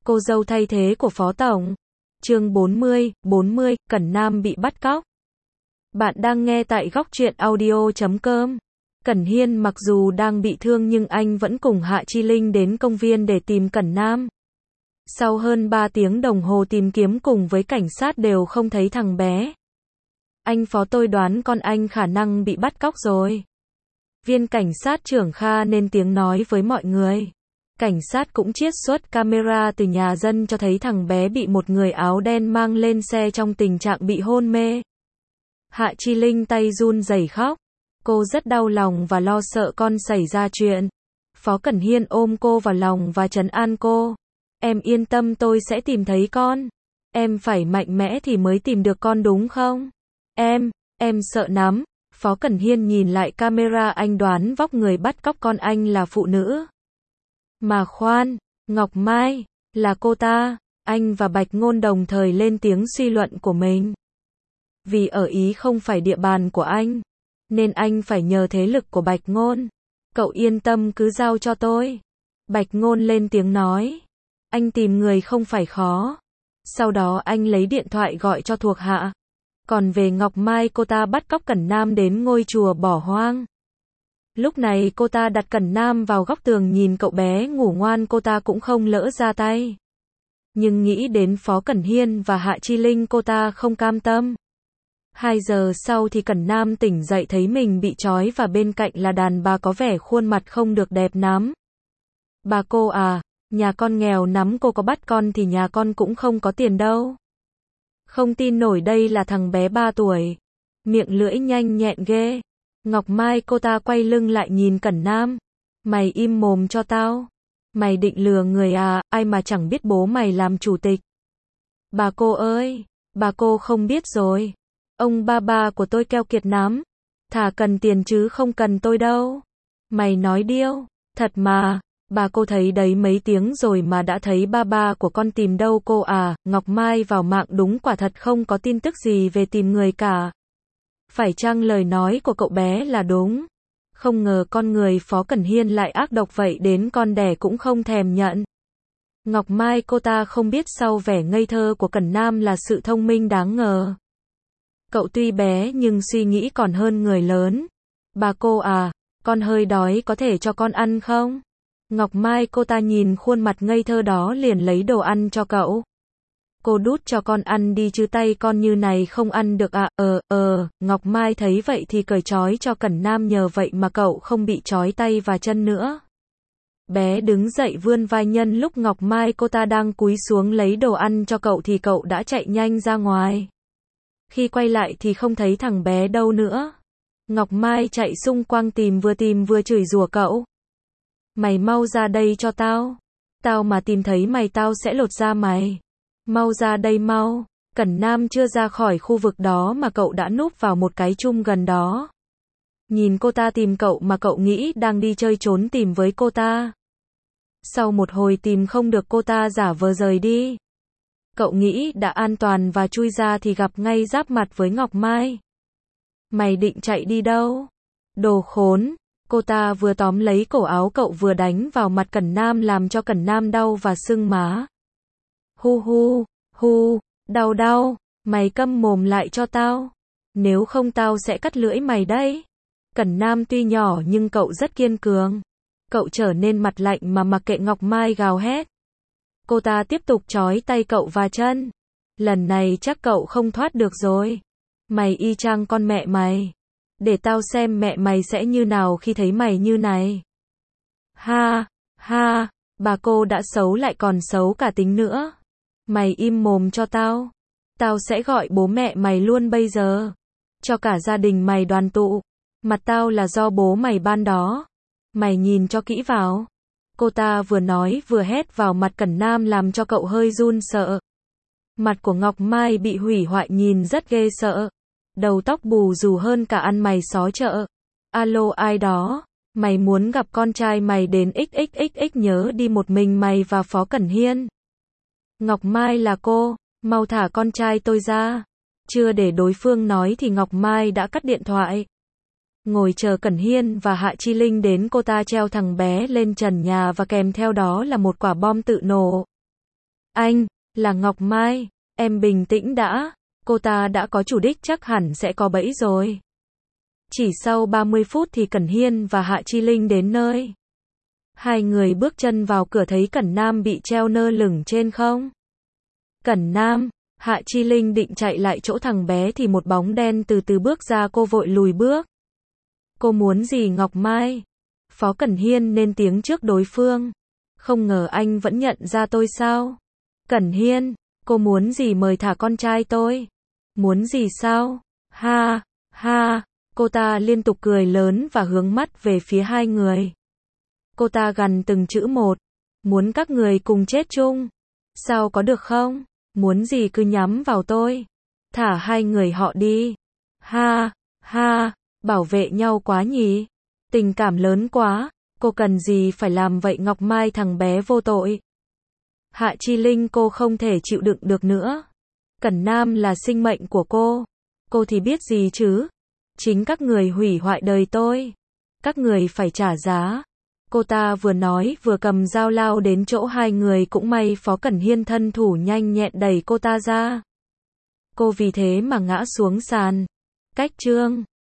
Cô dâu thay thế của Phó Tổng. Chương 40, Cẩn Nam bị bắt cóc. Bạn đang nghe tại Góc Truyện Audio.com. Cẩn Hiên mặc dù đang bị thương nhưng anh vẫn cùng Hạ Chi Linh đến công viên để tìm Cẩn Nam. Sau hơn 3 tiếng đồng hồ tìm kiếm cùng với cảnh sát đều không thấy thằng bé. Anh Phó, tôi đoán con anh khả năng bị bắt cóc rồi. Viên cảnh sát trưởng Kha lên tiếng nói với mọi người. Cảnh sát cũng chiết xuất camera từ nhà dân cho thấy thằng bé bị một người áo đen mang lên xe trong tình trạng bị hôn mê. Hạ Chi Linh tay run rẩy khóc. Cô rất đau lòng và lo sợ con xảy ra chuyện. Phó Cẩn Hiên ôm cô vào lòng và trấn an cô. Em yên tâm, tôi sẽ tìm thấy con. Em phải mạnh mẽ thì mới tìm được con đúng không? Em sợ lắm. Phó Cẩn Hiên nhìn lại camera, anh đoán vóc người bắt cóc con anh là phụ nữ. Mà khoan, Ngọc Mai, là cô ta. Anh và Bạch Ngôn đồng thời lên tiếng suy luận của mình. Vì ở Ý không phải địa bàn của anh, nên anh phải nhờ thế lực của Bạch Ngôn. Cậu yên tâm, cứ giao cho tôi. Bạch Ngôn lên tiếng nói. Anh tìm người không phải khó. Sau đó anh lấy điện thoại gọi cho thuộc hạ. Còn về Ngọc Mai, cô ta bắt cóc Cẩn Nam đến ngôi chùa bỏ hoang. Lúc này cô ta đặt Cẩn Nam vào góc tường nhìn cậu bé ngủ ngoan, cô ta cũng không lỡ ra tay. Nhưng nghĩ đến Phó Cẩn Hiên và Hạ Chi Linh, cô ta không cam tâm. 2 giờ sau thì Cẩn Nam tỉnh dậy thấy mình bị trói và bên cạnh là đàn bà có vẻ khuôn mặt không được đẹp lắm. Bà cô à, nhà con nghèo lắm, cô có bắt con thì nhà con cũng không có tiền đâu. Không tin nổi, đây là thằng bé 3 tuổi. Miệng lưỡi nhanh nhẹn ghê. Ngọc Mai, cô ta quay lưng lại nhìn Cẩn Nam. Mày im mồm cho tao. Mày định lừa người à, ai mà chẳng biết bố mày làm chủ tịch. Bà cô ơi, bà cô không biết rồi. Ông ba của tôi keo kiệt lắm. Thà cần tiền chứ không cần tôi đâu. Mày nói điêu, thật mà. Bà cô thấy đấy, mấy tiếng rồi mà đã thấy ba của con tìm đâu cô à. Ngọc Mai vào mạng đúng quả thật không có tin tức gì về tìm người cả. Phải chăng lời nói của cậu bé là đúng? Không ngờ con người Phó Cẩn Hiên lại ác độc vậy, đến con đẻ cũng không thèm nhận. Ngọc Mai, cô ta không biết sau vẻ ngây thơ của Cẩn Nam là sự thông minh đáng ngờ. Cậu tuy bé nhưng suy nghĩ còn hơn người lớn. Bà cô à, con hơi đói, có thể cho con ăn không? Ngọc Mai, cô ta nhìn khuôn mặt ngây thơ đó liền lấy đồ ăn cho cậu. Cô đút cho con ăn đi chứ, tay con như này không ăn được à? Ngọc Mai thấy vậy thì cởi trói cho Cẩn Nam, nhờ vậy mà cậu không bị trói tay và chân nữa. Bé đứng dậy vươn vai, nhân lúc Ngọc Mai cô ta đang cúi xuống lấy đồ ăn cho cậu thì cậu đã chạy nhanh ra ngoài. Khi quay lại thì không thấy thằng bé đâu nữa. Ngọc Mai chạy xung quanh tìm vừa chửi rủa cậu. Mày mau ra đây cho tao. Tao mà tìm thấy mày tao sẽ lột da mày. Mau ra đây mau. Cẩn Nam chưa ra khỏi khu vực đó mà cậu đã núp vào một cái chum gần đó. Nhìn cô ta tìm cậu mà cậu nghĩ đang đi chơi trốn tìm với cô ta. Sau một hồi tìm không được, cô ta giả vờ rời đi. Cậu nghĩ đã an toàn và chui ra thì gặp ngay giáp mặt với Ngọc Mai. Mày định chạy đi đâu? Đồ khốn! Cô ta vừa tóm lấy cổ áo cậu vừa đánh vào mặt Cẩn Nam làm cho Cẩn Nam đau và sưng má. Hu, đau, mày câm mồm lại cho tao. Nếu không tao sẽ cắt lưỡi mày đấy. Cẩn Nam tuy nhỏ nhưng cậu rất kiên cường. Cậu trở nên mặt lạnh mà mặc kệ Ngọc Mai gào hét. Cô ta tiếp tục trói tay cậu và chân. Lần này chắc cậu không thoát được rồi. Mày y chang con mẹ mày. Để tao xem mẹ mày sẽ như nào khi thấy mày như này. Ha, bà cô đã xấu lại còn xấu cả tính nữa. Mày im mồm cho tao. Tao sẽ gọi bố mẹ mày luôn bây giờ. Cho cả gia đình mày đoàn tụ. Mặt tao là do bố mày ban đó. Mày nhìn cho kỹ vào. Cô ta vừa nói vừa hét vào mặt Cẩn Nam làm cho cậu hơi run sợ. Mặt của Ngọc Mai bị hủy hoại nhìn rất ghê sợ. Đầu tóc bù xù hơn cả ăn mày xó chợ. Alo, ai đó? Mày muốn gặp con trai mày đến XXXX, nhớ đi một mình mày và Phó Cẩn Hiên. Ngọc Mai, là cô, mau thả con trai tôi ra. Chưa để đối phương nói thì Ngọc Mai đã cắt điện thoại. Ngồi chờ Cẩn Hiên và Hạ Chi Linh đến, cô ta treo thằng bé lên trần nhà và kèm theo đó là một quả bom tự nổ. Anh, là Ngọc Mai, em bình tĩnh đã, cô ta đã có chủ đích chắc hẳn sẽ có bẫy rồi. Chỉ sau 30 phút thì Cẩn Hiên và Hạ Chi Linh đến nơi. Hai người bước chân vào cửa thấy Cẩn Nam bị treo lơ lửng trên không. Cẩn Nam, Hạ Chi Linh định chạy lại chỗ thằng bé thì một bóng đen từ từ bước ra, cô vội lùi bước. Cô muốn gì Ngọc Mai? Phó Cẩn Hiên lên tiếng trước đối phương. Không ngờ anh vẫn nhận ra tôi sao? Cẩn Hiên, cô muốn gì, mời thả con trai tôi. Muốn gì sao? Ha, ha, cô ta liên tục cười lớn và hướng mắt về phía hai người. Cô ta gằn từng chữ một. Muốn các người cùng chết chung. Sao có được không? Muốn gì cứ nhắm vào tôi. Thả hai người họ đi. Ha, ha, bảo vệ nhau quá nhỉ? Tình cảm lớn quá. Cô cần gì phải làm vậy Ngọc Mai, thằng bé vô tội. Hạ Chi Linh, cô không thể chịu đựng được nữa. Cẩn Nam là sinh mệnh của cô thì biết gì chứ? Chính các người hủy hoại đời tôi. Các người phải trả giá. Cô ta vừa nói vừa cầm dao lao đến chỗ hai người, cũng may Phó Cẩn Hiên thân thủ nhanh nhẹn đẩy cô ta ra. Cô vì thế mà ngã xuống sàn. Cách chương